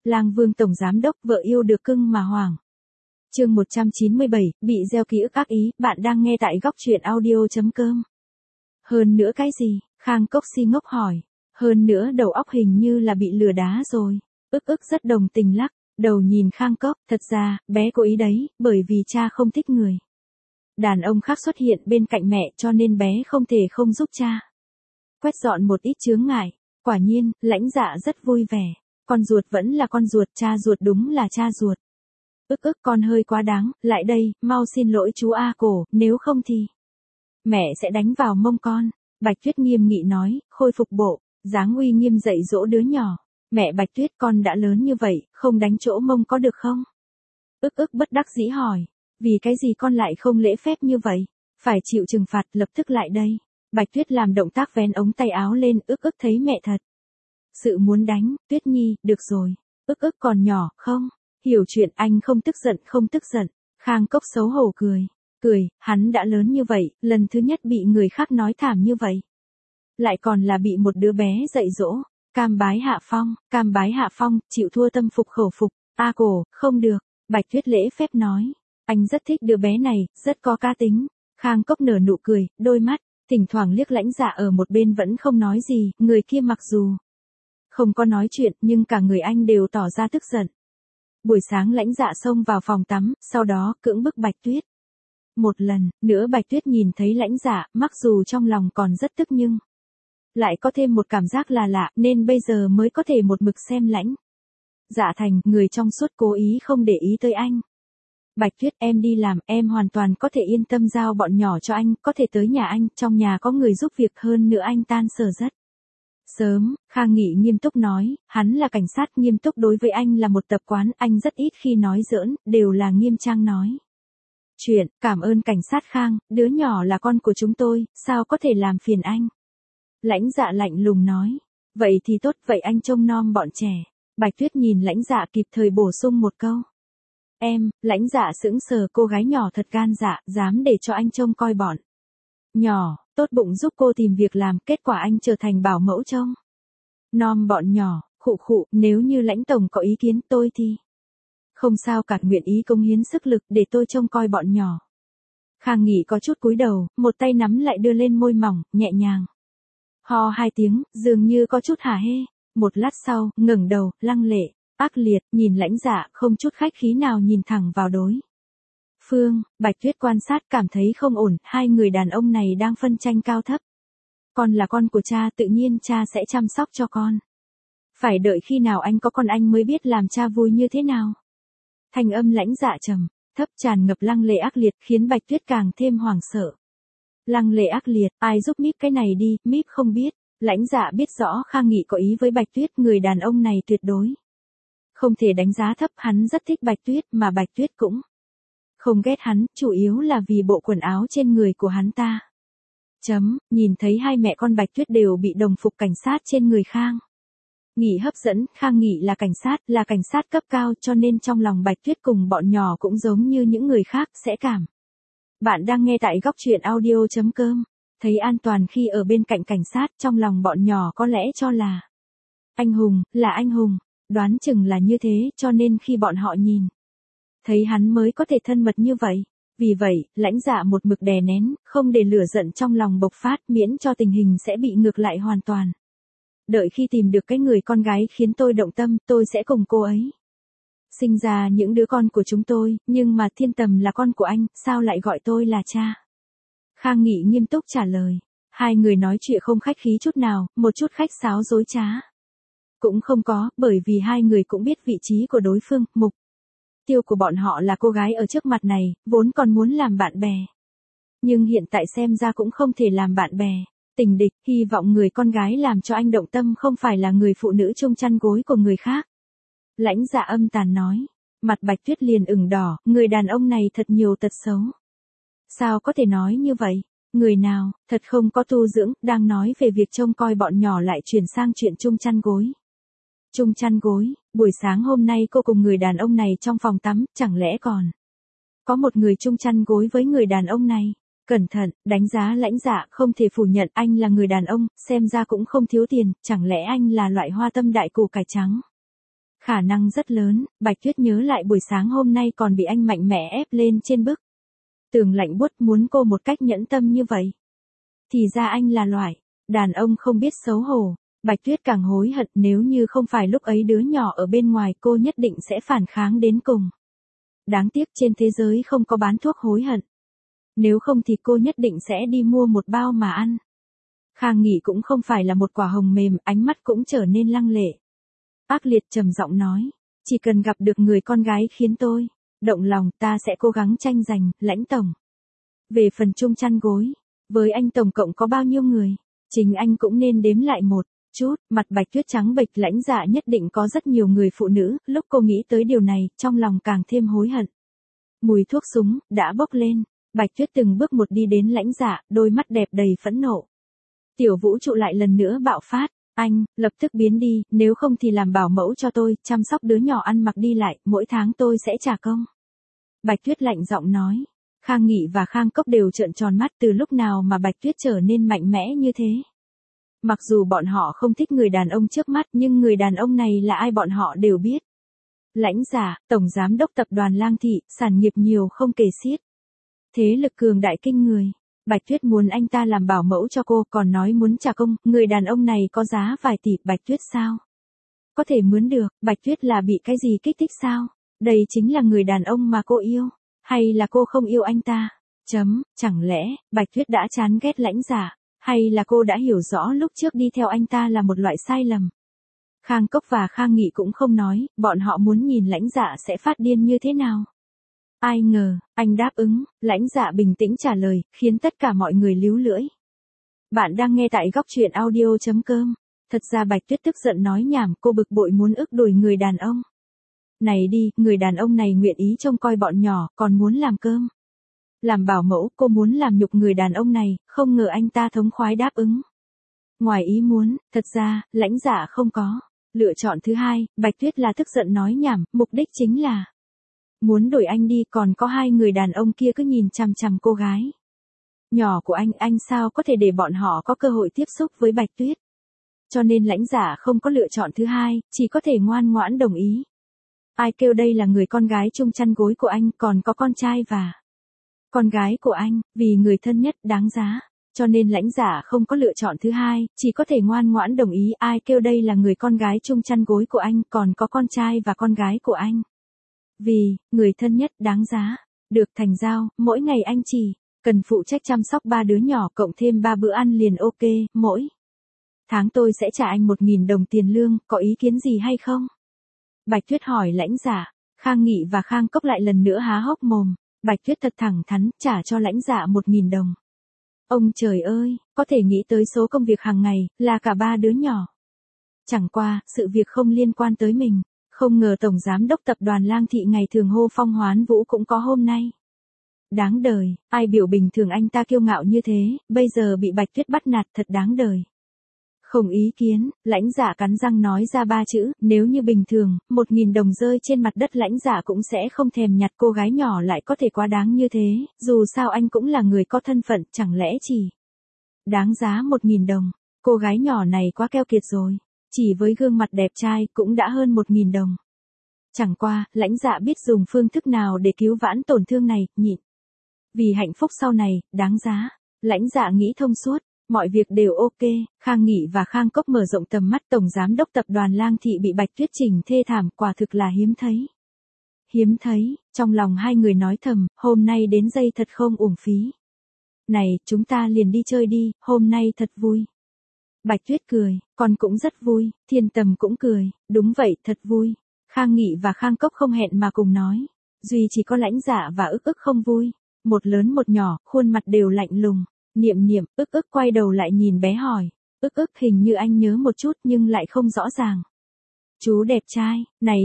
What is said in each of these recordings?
Lang Vương tổng giám đốc vợ yêu được cưng mà hoảng. Chương 197, bị gieo ký ức ác ý, bạn đang nghe tại góc truyện audio.com. Hơn nữa cái gì? Khang Cốc si ngốc hỏi. Hơn nữa đầu óc hình như là bị lừa đá rồi. Ức rất đồng tình lắc đầu nhìn Khang Cốc, thật ra, bé cố ý đấy, bởi vì cha không thích người đàn ông khác xuất hiện bên cạnh mẹ cho nên bé không thể không giúp cha quét dọn một ít chướng ngại. Quả nhiên, Lãnh Dạ rất vui vẻ. Con ruột vẫn là con ruột, cha ruột đúng là cha ruột. Ức con hơi quá đáng, lại đây, mau xin lỗi chú A Cổ, nếu không thì mẹ sẽ đánh vào mông con. Bạch Tuyết nghiêm nghị nói, khôi phục bộ, dáng uy nghiêm dạy dỗ đứa nhỏ. Mẹ Bạch Tuyết, con đã lớn như vậy, không đánh chỗ mông có được không? Ức bất đắc dĩ hỏi, vì cái gì con lại không lễ phép như vậy? Phải chịu trừng phạt, lập tức lại đây. Bạch Tuyết làm động tác vén ống tay áo lên, ức thấy mẹ thật sự muốn đánh. Tuyết Nhi, được rồi. Ức còn nhỏ, không hiểu chuyện, anh không tức giận. Khang Cốc xấu hổ cười, hắn đã lớn như vậy, lần thứ nhất bị người khác nói thảm như vậy. Lại còn là bị một đứa bé dạy dỗ. Cam bái hạ phong, chịu thua tâm phục khẩu phục. A Cổ, không được. Bạch Tuyết lễ phép nói, anh rất thích đứa bé này, rất có cá tính. Khang Cốc nở nụ cười, đôi mắt thỉnh thoảng liếc Lãnh Dạ ở một bên vẫn không nói gì. Người kia mặc dù không có nói chuyện nhưng cả người anh đều tỏ ra tức giận. Buổi sáng Lãnh Dạ xông vào phòng tắm, sau đó cưỡng bức Bạch Tuyết. Một lần nữa Bạch Tuyết nhìn thấy Lãnh Dạ, mặc dù trong lòng còn rất tức nhưng lại có thêm một cảm giác là lạ, nên bây giờ mới có thể một mực xem Lãnh Dạ thành người trong suốt, cố ý không để ý tới anh. Bạch Tuyết, em đi làm, em hoàn toàn có thể yên tâm giao bọn nhỏ cho anh, có thể tới nhà anh, trong nhà có người giúp việc, hơn nữa anh tan sở rất sớm. Khang Nghị nghiêm túc nói, hắn là cảnh sát, nghiêm túc đối với anh là một tập quán, anh rất ít khi nói giỡn, đều là nghiêm trang nói chuyện. Cảm ơn cảnh sát Khang, đứa nhỏ là con của chúng tôi, sao có thể làm phiền anh? Lãnh Dạ lạnh lùng nói, vậy thì tốt, vậy anh trông nom bọn trẻ. Bạch Tuyết nhìn Lãnh Dạ kịp thời bổ sung một câu. Em. Lãnh Dạ sững sờ, cô gái nhỏ thật gan dạ, dám để cho anh trông coi bọn nhỏ, tốt bụng giúp cô tìm việc làm, kết quả anh trở thành bảo mẫu trông nom bọn nhỏ. Khụ, nếu như Lãnh tổng có ý kiến tôi thì không sao cả, nguyện ý cống hiến sức lực để tôi trông coi bọn nhỏ. Khang Nghị có chút cúi đầu, một tay nắm lại đưa lên môi mỏng, nhẹ nhàng ho hai tiếng, dường như có chút hả hê. Một lát sau, ngẩng đầu, lăng lệ, ác liệt, nhìn Lãnh Dạ, không chút khách khí nào nhìn thẳng vào đối phương. Bạch Tuyết quan sát cảm thấy không ổn, hai người đàn ông này đang phân tranh cao thấp. Con là con của cha, tự nhiên cha sẽ chăm sóc cho con. Phải đợi khi nào anh có con anh mới biết làm cha vui như thế nào. Thanh âm Lãnh Dạ trầm thấp tràn ngập lăng lệ ác liệt, khiến Bạch Tuyết càng thêm hoảng sợ. Lăng lệ ác liệt, ai giúp Míp cái này đi, Míp không biết. Lãnh Dạ biết rõ Khang Nghị có ý với Bạch Tuyết, người đàn ông này tuyệt đối không thể đánh giá thấp, hắn rất thích Bạch Tuyết, mà Bạch Tuyết cũng không ghét hắn, chủ yếu là vì bộ quần áo trên người của hắn ta. Nhìn thấy hai mẹ con Bạch Tuyết đều bị đồng phục cảnh sát trên người Khang Nghị hấp dẫn. Khang Nghị là cảnh sát cấp cao, cho nên trong lòng Bạch Tuyết cùng bọn nhỏ cũng giống như những người khác, sẽ cảm. Bạn đang nghe tại góc truyện audio.com. Thấy an toàn khi ở bên cạnh cảnh sát, trong lòng bọn nhỏ có lẽ cho là anh hùng, đoán chừng là như thế, cho nên khi bọn họ nhìn thấy hắn mới có thể thân mật như vậy. Vì vậy, Lãnh Dạ một mực đè nén, không để lửa giận trong lòng bộc phát, miễn cho tình hình sẽ bị ngược lại hoàn toàn. Đợi khi tìm được cái người con gái khiến tôi động tâm, tôi sẽ cùng cô ấy sinh ra những đứa con của chúng tôi, nhưng mà Thiên Tầm là con của anh, sao lại gọi tôi là cha? Khang Nghị nghiêm túc trả lời. Hai người nói chuyện không khách khí chút nào, một chút khách sáo dối trá cũng không có, bởi vì hai người cũng biết vị trí của đối phương. Mục tiêu của bọn họ là cô gái ở trước mặt này, vốn còn muốn làm bạn bè, nhưng hiện tại xem ra cũng không thể làm bạn bè. Tình địch, hy vọng người con gái làm cho anh động tâm không phải là người phụ nữ chung chăn gối của người khác. Lãnh Dạ âm tàn nói. Mặt Bạch Tuyết liền ửng đỏ, người đàn ông này thật nhiều tật xấu. Sao có thể nói như vậy? Người nào, thật không có tu dưỡng, đang nói về việc trông coi bọn nhỏ lại chuyển sang chuyện chung chăn gối. Chung chăn gối, buổi sáng hôm nay cô cùng người đàn ông này trong phòng tắm, chẳng lẽ còn có một người chung chăn gối với người đàn ông này? Cẩn thận, đánh giá Lãnh Dạ, không thể phủ nhận anh là người đàn ông, xem ra cũng không thiếu tiền, chẳng lẽ anh là loại hoa tâm đại củ cải trắng? Khả năng rất lớn, Bạch Tuyết nhớ lại buổi sáng hôm nay còn bị anh mạnh mẽ ép lên trên bức tường lạnh buốt muốn cô một cách nhẫn tâm như vậy. Thì ra anh là loại đàn ông không biết xấu hổ. Bạch Tuyết càng hối hận, nếu như không phải lúc ấy đứa nhỏ ở bên ngoài cô nhất định sẽ phản kháng đến cùng. Đáng tiếc trên thế giới không có bán thuốc hối hận. Nếu không thì cô nhất định sẽ đi mua một bao mà ăn. Khang Nghị cũng không phải là một quả hồng mềm, ánh mắt cũng trở nên lăng lệ. Ác liệt trầm giọng nói, chỉ cần gặp được người con gái khiến tôi động lòng, ta sẽ cố gắng tranh giành. Lãnh tổng. Về phần chung chăn gối, với anh tổng cộng có bao nhiêu người? Chính anh cũng nên đếm lại một chút. Mặt Bạch Tuyết trắng bệch, Lãnh Dạ nhất định có rất nhiều người phụ nữ. Lúc cô nghĩ tới điều này, trong lòng càng thêm hối hận. Mùi thuốc súng đã bốc lên. Bạch Tuyết từng bước một đi đến Lãnh Dạ, đôi mắt đẹp đầy phẫn nộ. Tiểu vũ trụ lại lần nữa bạo phát. Anh, lập tức biến đi, nếu không thì làm bảo mẫu cho tôi, chăm sóc đứa nhỏ ăn mặc đi lại, mỗi tháng tôi sẽ trả công. Bạch Tuyết lạnh giọng nói. Khang Nghị và Khang Cốc đều trợn tròn mắt, từ lúc nào mà Bạch Tuyết trở nên mạnh mẽ như thế. Mặc dù bọn họ không thích người đàn ông trước mắt, nhưng người đàn ông này là ai bọn họ đều biết. Lãnh Dạ, tổng giám đốc tập đoàn Lang Thị, sản nghiệp nhiều không kể xiết. Thế lực cường đại kinh người. Bạch Tuyết muốn anh ta làm bảo mẫu cho cô, còn nói muốn trả công, người đàn ông này có giá vài tỷ. Bạch Tuyết sao có thể mướn được? Bạch Tuyết là bị cái gì kích thích sao? Đây chính là người đàn ông mà cô yêu, hay là cô không yêu anh ta? Chẳng lẽ Bạch Tuyết đã chán ghét Lãnh Dạ, hay là cô đã hiểu rõ lúc trước đi theo anh ta là một loại sai lầm? Khang Cốc và Khang Nghị cũng không nói, bọn họ muốn nhìn Lãnh Dạ sẽ phát điên như thế nào. Ai ngờ, anh đáp ứng. Lãnh Dạ bình tĩnh trả lời, khiến tất cả mọi người líu lưỡi. Bạn đang nghe tại góc truyện audio.com. Thật ra Bạch Tuyết tức giận nói nhảm, cô bực bội muốn ức đuổi người đàn ông này đi. Người đàn ông này nguyện ý trông coi bọn nhỏ, còn muốn làm cơm, làm bảo mẫu. Cô muốn làm nhục người đàn ông này, không ngờ anh ta thống khoái đáp ứng. Ngoài ý muốn, thật ra, Lãnh Dạ không có lựa chọn thứ hai. Bạch Tuyết là tức giận nói nhảm, mục đích chính là muốn đuổi anh đi. Còn có hai người đàn ông kia cứ nhìn chằm chằm cô gái nhỏ của anh sao có thể để bọn họ có cơ hội tiếp xúc với Bạch Tuyết. Cho nên Lãnh Dạ không có lựa chọn thứ hai, chỉ có thể ngoan ngoãn đồng ý. Ai kêu đây là người con gái chung chăn gối của anh, còn có con trai và con gái của anh, vì người thân nhất đáng giá. Cho nên Lãnh Dạ không có lựa chọn thứ hai, chỉ có thể ngoan ngoãn đồng ý. Ai kêu đây là người con gái chung chăn gối của anh, còn có con trai và con gái của anh, vì người thân nhất đáng giá. Được, thành giao. Mỗi ngày anh chỉ cần phụ trách chăm sóc 3 đứa nhỏ cộng thêm 3 bữa ăn liền ok. Mỗi tháng tôi sẽ trả anh 1.000 đồng tiền lương, có ý kiến gì hay không? Bạch Tuyết hỏi Lãnh Dạ. Khang Nghị và Khang Cốc lại lần nữa há hốc mồm. Bạch Tuyết thật thẳng thắn, trả cho Lãnh Dạ 1.000 đồng. Ông trời ơi, có thể nghĩ tới số công việc hàng ngày, là cả 3 đứa nhỏ. Chẳng qua, sự việc không liên quan tới mình. Không ngờ tổng giám đốc tập đoàn Lang Thị ngày thường hô phong hoán vũ cũng có hôm nay. Đáng đời, ai biểu bình thường anh ta kiêu ngạo như thế, bây giờ bị Bạch Tuyết bắt nạt, thật đáng đời. Không ý kiến. Lãnh Dạ cắn răng nói ra 3 chữ, nếu như bình thường, 1.000 đồng rơi trên mặt đất Lãnh Dạ cũng sẽ không thèm nhặt. Cô gái nhỏ lại có thể quá đáng như thế, dù sao anh cũng là người có thân phận, chẳng lẽ chỉ đáng giá 1.000 đồng. Cô gái nhỏ này quá keo kiệt rồi, chỉ với gương mặt đẹp trai cũng đã hơn 1.000 đồng. Chẳng qua, Lãnh Dạ biết dùng phương thức nào để cứu vãn tổn thương này, nhịn. Vì hạnh phúc sau này, đáng giá. Lãnh Dạ nghĩ thông suốt, mọi việc đều ok. Khang Nghị và Khang Cốc mở rộng tầm mắt. Tổng giám đốc tập đoàn Lang Thị bị Bạch Tuyết chỉnh thê thảm, quả thực là hiếm thấy. Hiếm thấy. Trong lòng hai người nói thầm, hôm nay đến dây thật không uổng phí. Này, chúng ta liền đi chơi đi, hôm nay thật vui. Bạch Tuyết cười, con cũng rất vui. Thiên Tầm cũng cười, đúng vậy, thật vui. Khang Nghị và Khang Cốc không hẹn mà cùng nói. Duy chỉ có Lãnh Dạ và ức ức không vui. Một lớn một nhỏ, khuôn mặt đều lạnh lùng. Niệm, ức ức quay đầu lại nhìn bé hỏi. Ức ức, hình như anh nhớ một chút nhưng lại không rõ ràng. Chú đẹp trai, này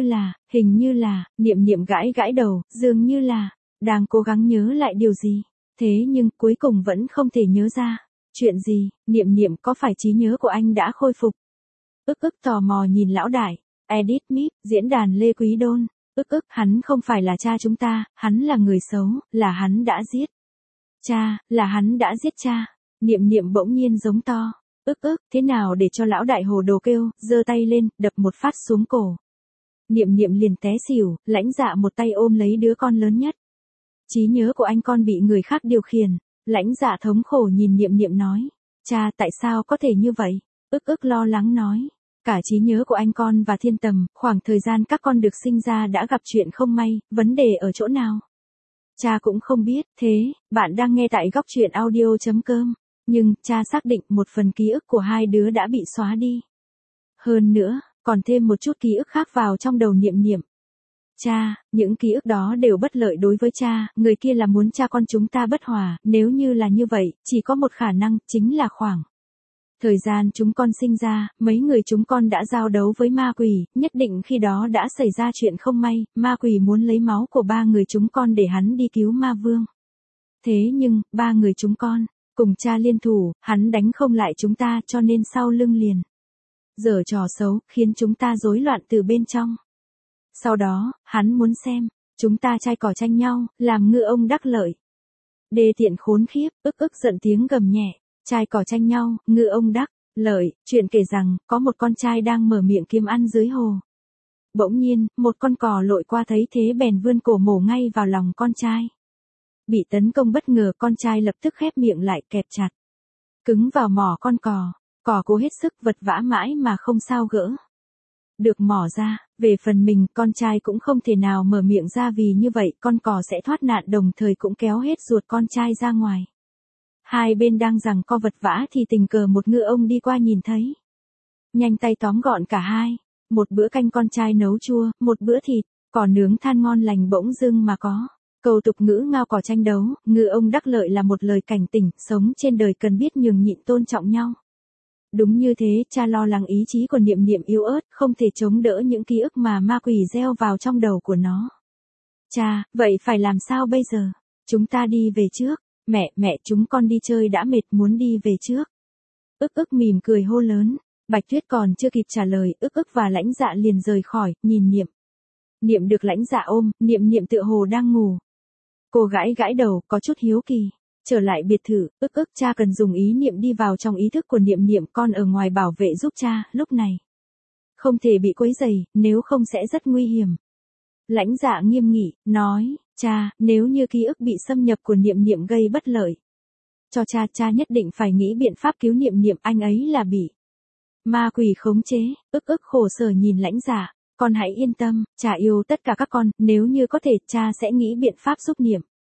hình như là, Niệm gãi gãi đầu, dường như là, đang cố gắng nhớ lại điều gì. Thế nhưng, cuối cùng vẫn không thể nhớ ra. Chuyện gì? Niệm có phải trí nhớ của anh đã khôi phục? Ức ức tò mò nhìn lão đại. Edit Mip, diễn đàn Lê Quý Đôn. Ức ức, hắn không phải là cha chúng ta, hắn là người xấu, là hắn đã giết cha, là hắn đã giết cha. Niệm bỗng nhiên giống to. Ức ức, thế nào để cho lão đại hồ đồ kêu, giơ tay lên, đập một phát xuống cổ Niệm Niệm liền té xỉu, Lãnh Dạ một tay ôm lấy đứa con lớn nhất. Trí nhớ của anh con bị người khác điều khiển. Lãnh Dạ thống khổ nhìn Niệm Niệm nói. Cha, tại sao có thể như vậy? Ức lo lắng nói. Cả trí nhớ của anh con và Thiên Tầm, khoảng thời gian các con được sinh ra đã gặp chuyện không may, vấn đề ở chỗ nào? Cha cũng không biết, thế, bạn đang nghe tại góc truyện audio.com. Nhưng, cha xác định một phần ký ức của hai đứa đã bị xóa đi. Hơn nữa, còn thêm một chút ký ức khác vào trong đầu Niệm Niệm. Cha, những ký ức đó đều bất lợi đối với cha, người kia là muốn cha con chúng ta bất hòa, nếu như là như vậy, chỉ có một khả năng, chính là khoảng thời gian chúng con sinh ra, mấy người chúng con đã giao đấu với ma quỷ, nhất định khi đó đã xảy ra chuyện không may, ma quỷ muốn lấy máu của ba người chúng con để hắn đi cứu ma vương. Thế nhưng, ba người chúng con, cùng cha liên thủ, hắn đánh không lại chúng ta cho nên sau lưng liền giở trò xấu, khiến chúng ta rối loạn từ bên trong. Sau đó, hắn muốn xem, chúng ta trai cỏ tranh nhau, làm ngư ông đắc lợi. Đê tiện khốn khiếp, ức giận tiếng gầm nhẹ, trai cỏ tranh nhau, ngư ông đắc lợi, chuyện kể rằng, có một con trai đang mở miệng kiếm ăn dưới hồ. Bỗng nhiên, một con cò lội qua thấy thế bèn vươn cổ mổ ngay vào lòng con trai. Bị tấn công bất ngờ con trai lập tức khép miệng lại kẹp chặt. Cứng vào mỏ con cò cố hết sức vật vã mãi mà không sao gỡ được mỏ ra, về phần mình con trai cũng không thể nào mở miệng ra vì như vậy con cò sẽ thoát nạn đồng thời cũng kéo hết ruột con trai ra ngoài. Hai bên đang giằng co vật vã thì tình cờ một ngư ông đi qua nhìn thấy. Nhanh tay tóm gọn cả hai, một bữa canh con trai nấu chua, một bữa thịt, cò nướng than ngon lành bỗng dưng mà có. Câu tục ngữ ngao cò tranh đấu, ngư ông đắc lợi là một lời cảnh tỉnh, sống trên đời cần biết nhường nhịn tôn trọng nhau. Đúng như thế, cha lo lắng ý chí của Niệm Niệm yếu ớt, không thể chống đỡ những ký ức mà ma quỷ gieo vào trong đầu của nó. Cha, vậy phải làm sao bây giờ? Chúng ta đi về trước. Mẹ, chúng con đi chơi đã mệt muốn đi về trước. Ức mỉm cười hô lớn. Bạch Tuyết còn chưa kịp trả lời, ức và Lãnh Dạ liền rời khỏi, nhìn Niệm. Niệm được Lãnh Dạ ôm, Niệm tựa hồ đang ngủ. Cô gãi đầu, có chút hiếu kỳ. Trở lại biệt thự, ức cha cần dùng ý niệm đi vào trong ý thức của Niệm con ở ngoài bảo vệ giúp cha, lúc này. Không thể bị quấy rầy, nếu không sẽ rất nguy hiểm. Lãnh Dạ nghiêm nghị, nói, cha, nếu như ký ức bị xâm nhập của Niệm gây bất lợi. Cho cha nhất định phải nghĩ biện pháp cứu Niệm, anh ấy là bị ma quỷ khống chế, ức khổ sở nhìn Lãnh Dạ, con hãy yên tâm, cha yêu tất cả các con, nếu như có thể cha sẽ nghĩ biện pháp giúp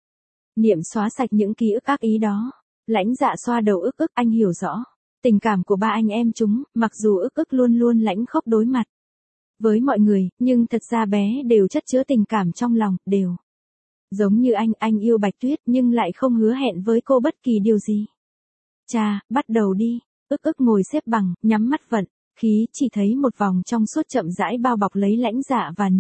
Niệm xóa sạch những ký ức ác ý đó. Lãnh Dạ xoa đầu ức, anh hiểu rõ tình cảm của ba anh em chúng, mặc dù ức luôn luôn lãnh khốc đối mặt với mọi người, nhưng thật ra bé đều chất chứa tình cảm trong lòng, đều giống như anh yêu Bạch Tuyết nhưng lại không hứa hẹn với cô bất kỳ điều gì. Cha, bắt đầu đi. Ức ngồi xếp bằng, nhắm mắt vận khí, chỉ thấy một vòng trong suốt chậm rãi bao bọc lấy Lãnh Dạ và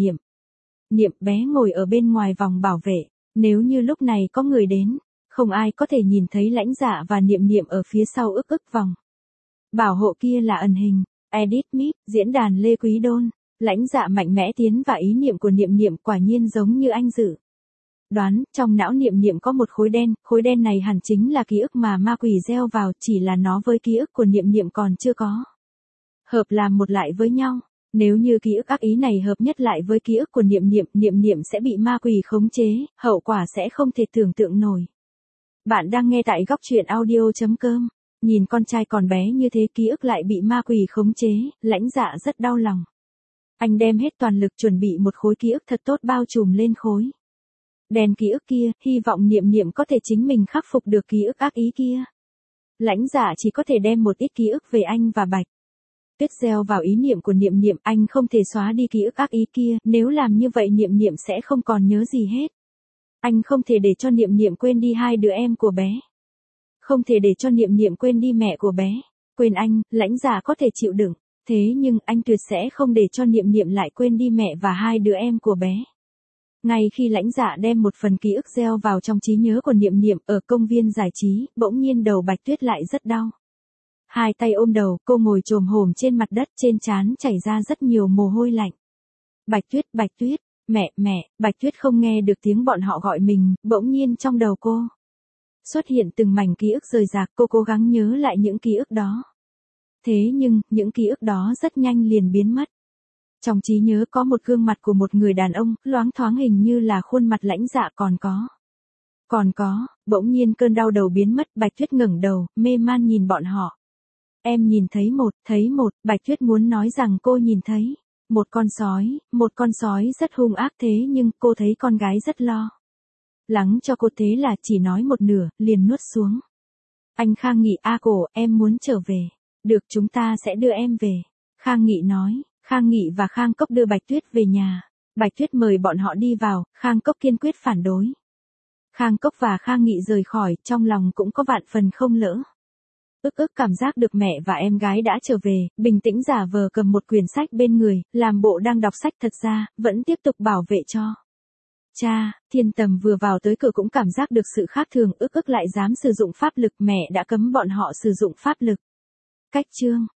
Niệm bé ngồi ở bên ngoài vòng bảo vệ. Nếu như lúc này có người đến, không ai có thể nhìn thấy Lãnh Dạ và Niệm ở phía sau ức vòng bảo hộ kia là ẩn hình. Edit Mip, diễn đàn Lê Quý Đôn. Lãnh Dạ mạnh mẽ tiến vào ý niệm của Niệm quả nhiên giống như anh dự đoán, trong não Niệm có một khối đen này hẳn chính là ký ức mà ma quỷ gieo vào, chỉ là nó với ký ức của Niệm còn chưa có hợp làm một lại với nhau. Nếu như ký ức ác ý này hợp nhất lại với ký ức của Niệm sẽ bị ma quỷ khống chế, hậu quả sẽ không thể tưởng tượng nổi. Bạn đang nghe tại góc truyện audio.com. Nhìn con trai còn bé như thế ký ức lại bị ma quỷ khống chế, Lãnh Dạ rất đau lòng. Anh đem hết toàn lực chuẩn bị một khối ký ức thật tốt bao trùm lên khối đèn ký ức kia, hy vọng Niệm có thể chính mình khắc phục được ký ức ác ý kia. Lãnh Dạ chỉ có thể đem một ít ký ức về anh và Bạch Tuyết gieo vào ý niệm của Niệm, anh không thể xóa đi ký ức ác ý kia, nếu làm như vậy Niệm sẽ không còn nhớ gì hết. Anh không thể để cho Niệm quên đi hai đứa em của bé. Không thể để cho Niệm quên đi mẹ của bé. Quên anh, Lãnh Dạ có thể chịu đựng, thế nhưng anh tuyệt sẽ không để cho Niệm lại quên đi mẹ và hai đứa em của bé. Ngay khi Lãnh Dạ đem một phần ký ức gieo vào trong trí nhớ của Niệm ở công viên giải trí, bỗng nhiên đầu Bạch Tuyết lại rất đau. Hai tay ôm đầu, cô ngồi chồm hổm trên mặt đất, trên trán chảy ra rất nhiều mồ hôi lạnh. Bạch Tuyết, mẹ, Bạch Tuyết không nghe được tiếng bọn họ gọi mình, bỗng nhiên trong đầu cô xuất hiện từng mảnh ký ức rời rạc, cô cố gắng nhớ lại những ký ức đó. Thế nhưng, những ký ức đó rất nhanh liền biến mất. Trong trí nhớ có một gương mặt của một người đàn ông, loáng thoáng hình như là khuôn mặt lãnh dạ Còn có, bỗng nhiên cơn đau đầu biến mất, Bạch Tuyết ngẩng đầu, mê man nhìn bọn họ. Em nhìn thấy một, Bạch Tuyết muốn nói rằng cô nhìn thấy. Một con sói rất hung ác thế nhưng cô thấy con gái rất lo lắng cho cô thế là chỉ nói một nửa, liền nuốt xuống. Anh Khang Nghị cổ, em muốn trở về. Được chúng ta sẽ đưa em về. Khang Nghị nói, Khang Nghị và Khang Cốc đưa Bạch Tuyết về nhà. Bạch Tuyết mời bọn họ đi vào, Khang Cốc kiên quyết phản đối. Khang Cốc và Khang Nghị rời khỏi, trong lòng cũng có vạn phần không lỡ. Ức cảm giác được mẹ và em gái đã trở về, bình tĩnh giả vờ cầm một quyển sách bên người, làm bộ đang đọc sách thật ra, vẫn tiếp tục bảo vệ cho. Cha, Thiên Tầm vừa vào tới cửa cũng cảm giác được sự khác thường, ức lại dám sử dụng pháp lực, mẹ đã cấm bọn họ sử dụng pháp lực. Cách chương